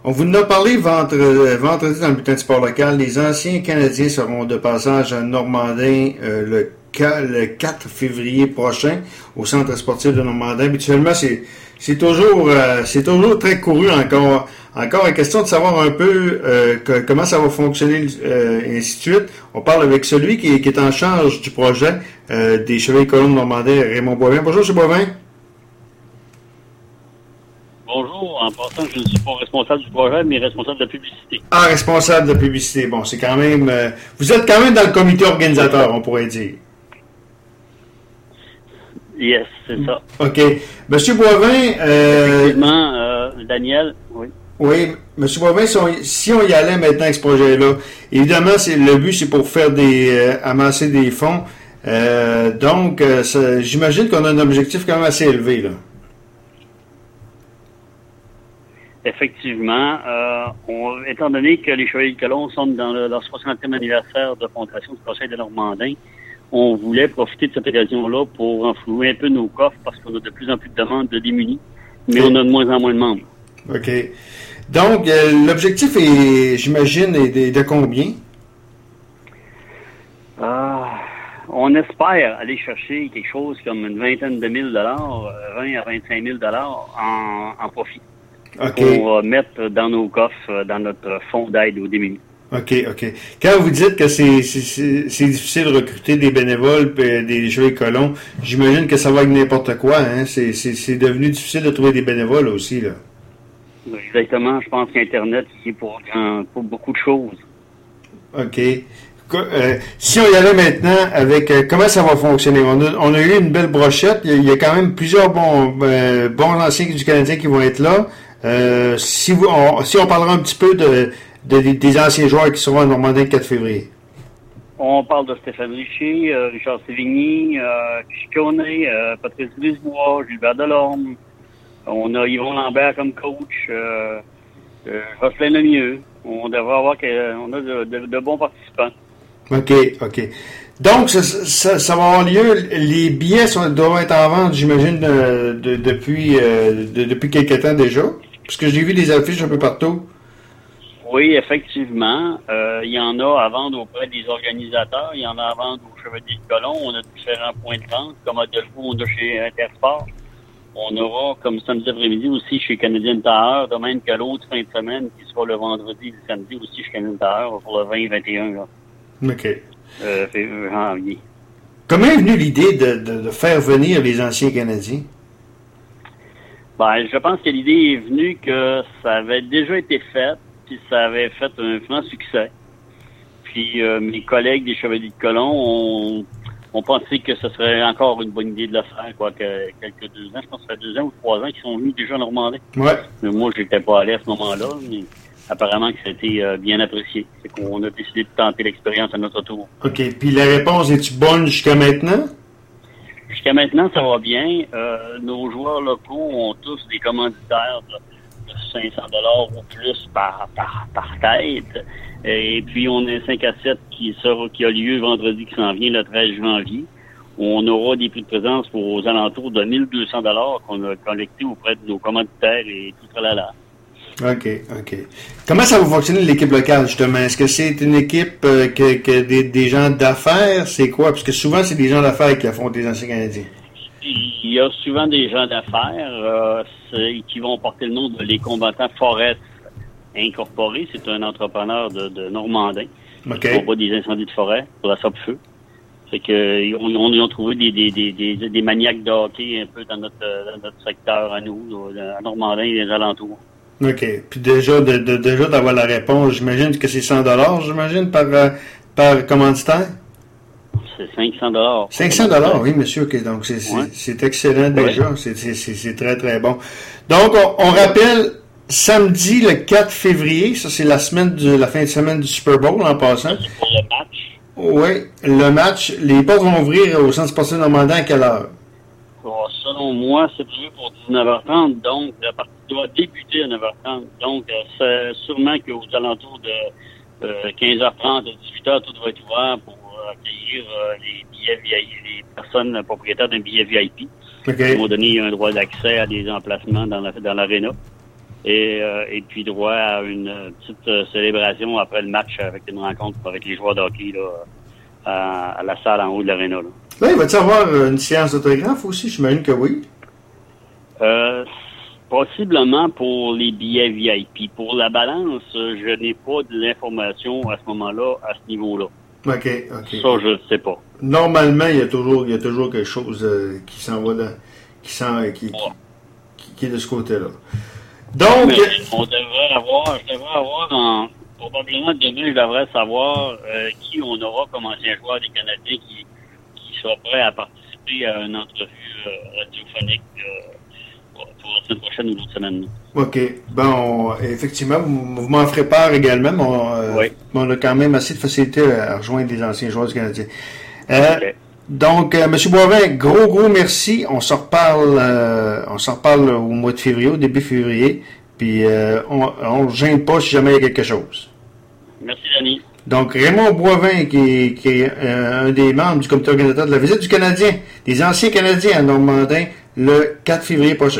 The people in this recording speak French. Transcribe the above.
On vous en a parlé vendredi dans le bulletin de sport local. Les anciens Canadiens seront de passage à Normandin le 4 février prochain au centre sportif de Normandin. Habituellement, c'est toujours très couru encore. Encore la question de savoir un peu comment ça va fonctionner et ainsi de suite. On parle avec celui qui est en charge du projet des Chevaliers Colons de Normandin, Raymond Boivin. Bonjour, M. Boivin. Bonjour. En passant, je ne suis pas responsable du projet, mais responsable de la publicité. Ah, responsable de publicité. Bon, c'est quand même... vous êtes quand même dans le comité organisateur, on pourrait dire. Yes, c'est ça. OK. Monsieur Boivin... Effectivement, Daniel, oui. Oui, M. Boivin, si on y allait maintenant avec ce projet-là, évidemment, le but, c'est pour faire amasser des fonds. Donc, j'imagine qu'on a un objectif quand même assez élevé, là. Effectivement, étant donné que les Chevaliers de Colomb sont dans leur 60e anniversaire de fondation du Conseil de Normandin, on voulait profiter de cette occasion-là pour enflouer un peu nos coffres parce qu'on a de plus en plus de demandes de démunis, mais on a de moins en moins de membres. OK. Donc, l'objectif est, j'imagine, est de combien? On espère aller chercher quelque chose comme une vingtaine de mille dollars, 20 à 25 000 dollars en profit. Okay. Pour mettre dans nos coffres, dans notre fonds d'aide aux démunis. OK. Quand vous dites que c'est difficile de recruter des bénévoles et des Chevaliers Colons, j'imagine que ça va avec n'importe quoi, hein? C'est devenu difficile de trouver des bénévoles aussi, là. Exactement. Je pense qu'Internet, c'est pour beaucoup de choses. OK. Si on y allait maintenant avec comment ça va fonctionner, on a eu une belle brochette. Il y a quand même plusieurs bons anciens du Canadien qui vont être là. Si on parlera un petit peu des anciens joueurs qui seront à Normandin le 4 février. On parle de Stéphane Richer, Richard Sévigny, Chicone, Patrice Brisebois, Gilbert Delorme. On a Yvon Lambert comme coach, Jocelyn Lemieux. On devrait avoir on a de bons participants. OK. Donc, ça va avoir lieu. Les billets doivent être en vente, j'imagine, depuis quelque temps déjà. Parce que j'ai vu des affiches un peu partout. Oui, effectivement. Il y en a à vendre auprès des organisateurs. Il y en a à vendre aux Chevaliers de Colomb. On a différents points de vente, comme à Delvaux, on a chez Intersport. On aura, comme samedi après-midi, aussi chez Canadien Tire, de même que l'autre fin de semaine, qui sera le vendredi et le samedi, aussi chez Canadien Tire, pour le 20-21, là. OK. Janvier. Comment est venue l'idée de faire venir les anciens Canadiens? Ben, je pense que l'idée est venue que ça avait déjà été fait, puis ça avait fait un franc succès. Puis mes collègues des Chevaliers de Colomb ont pensé que ce serait encore une bonne idée de le faire, quelques 2 ans. Je pense que ça fait 2 ans ou 3 ans qu'ils sont venus déjà en Normandie. Ouais. Mais moi, j'étais pas allé à ce moment-là, mais apparemment que ça a été bien apprécié. C'est qu'on a décidé de tenter l'expérience à notre tour. OK. Puis la réponse, est-tu bonne jusqu'à maintenant? Jusqu'à maintenant, ça va bien. Nos joueurs locaux ont tous des commanditaires de 500 $ ou plus par tête. Et puis, on a un 5 à 7 qui a lieu vendredi qui s'en vient, le 13 janvier. On aura des prix de présence aux alentours de 1200 $ qu'on a collectés auprès de nos commanditaires et tout tralala. OK. Comment ça va fonctionner l'équipe locale, justement? Est-ce que c'est une équipe que des gens d'affaires? C'est quoi? Parce que souvent, c'est des gens d'affaires qui affrontent les anciens Canadiens. Il y a souvent des gens d'affaires qui vont porter le nom de Les Combattants Forest Incorporés. C'est un entrepreneur de Normandin. OK. Qui combat des incendies de forêt pour la Sop-Feu. C'est que on ont trouvé des maniaques de hockey un peu dans notre secteur à nous, à Normandin et les alentours. OK. Puis déjà d'avoir la réponse, j'imagine que c'est 100 $, j'imagine, par commanditaire? C'est 500 $. 500 $, oui, monsieur. OK. Donc, c'est excellent déjà. Ouais. C'est très, très bon. Donc, on rappelle, samedi, le 4 février, ça, c'est la fin de semaine du Super Bowl, en passant. C'est pour le match. Oui, le match. Les portes vont ouvrir au Centre sportif Normandin à quelle heure? Selon moi, c'est prévu pour 19h30, donc la partie doit débuter à 9h30. Donc, c'est sûrement qu'aux alentours de 15h30, 18h, tout doit être ouvert pour accueillir les billets VIP, les personnes propriétaires d'un billet VIP. Okay. Ils vont donner un droit d'accès à des emplacements dans l'aréna. et puis droit à une petite célébration après le match avec une rencontre avec les joueurs de hockey là, à la salle en haut de l'aréna. Là, il va-t-il avoir une séance d'autographe aussi? J'imagine que oui. Possiblement pour les billets VIP. Pour la balance, je n'ai pas de l'information à ce moment-là, à ce niveau-là. OK. Ça, je ne sais pas. Normalement, il y a toujours quelque chose qui s'en va qui est de ce côté-là. Donc, mais je devrais avoir probablement demain, je devrais savoir qui on aura comme ancien joueur des Canadiens qui sera prêt à participer à une entrevue radiophonique pour la semaine prochaine ou l'autre semaine. OK. Bon, effectivement, vous m'en ferez part également, mais oui. On a quand même assez de facilité à rejoindre les anciens joueurs du Canadien. Okay. Donc, M. Boivin, gros merci. On s'en reparle au mois de février, au début février. Puis, on ne gêne pas si jamais il y a quelque chose. Merci, Denis. Donc, Raymond Boivin, qui est un des membres du comité organisateur de la visite du Canadien, des anciens Canadiens à Normandin, le 4 février prochain.